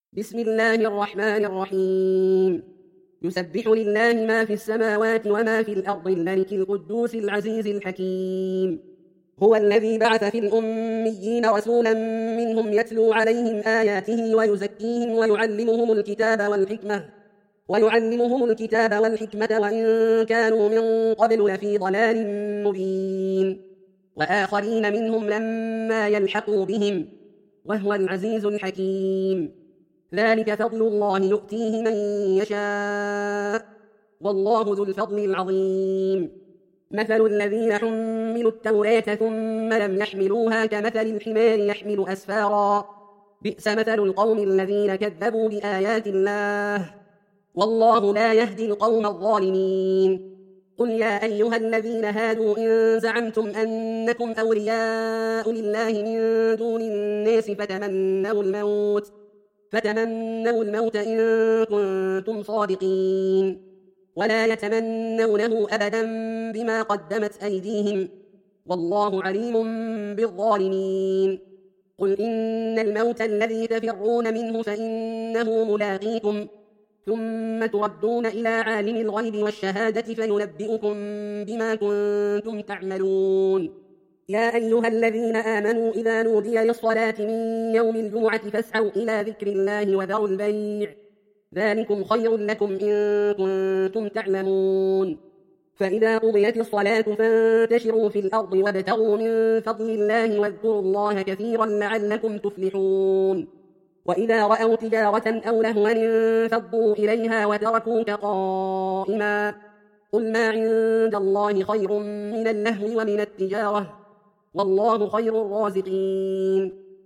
بسم الله الرحمن الرحيم. يسبح لله ما في السماوات وما في الأرض الملك القدوس العزيز الحكيم. هو الذي بعث في الأميين رسولا منهم يتلو عليهم آياته ويزكيهم ويعلمهم الكتاب والحكمة وإن كانوا من قبل لفي ضلال مبين، وآخرين منهم لما يلحقوا بهم، وهو العزيز الحكيم. ذلك فضل الله يؤتيه من يشاء، والله ذو الفضل العظيم. مثل الذين حملوا التوراة ثم لم يحملوها كمثل الحمار يحمل أسفارا، بئس مثل القوم الذين كذبوا بآيات الله، والله لا يهدي القوم الظالمين. قل يا أيها الذين هادوا إن زعمتم أنكم أولياء لله من دون الناس فتمنوا الموت إن كنتم صادقين، ولا يتمنونه أبدا بما قدمت أيديهم، والله عليم بالظالمين. قل إن الموت الذي تفرون منه فإنه ملاقيكم، ثم تردون إلى عالم الغيب والشهادة فينبئكم بما كنتم تعملون. يا أيها الذين آمنوا إذا نودي للصلاة من يوم الجمعة فاسعوا إلى ذكر الله وذروا البيع، ذلكم خير لكم إن كنتم تعلمون. فإذا قضيت الصلاة فانتشروا في الأرض وابتغوا من فضل الله واذكروا الله كثيرا لعلكم تفلحون. وإذا رأوا تجارة أو لهوا انفضوا إليها وتركوك قائما، قل ما عند الله خير من اللهو ومن التجارة، والله خير الرازقين.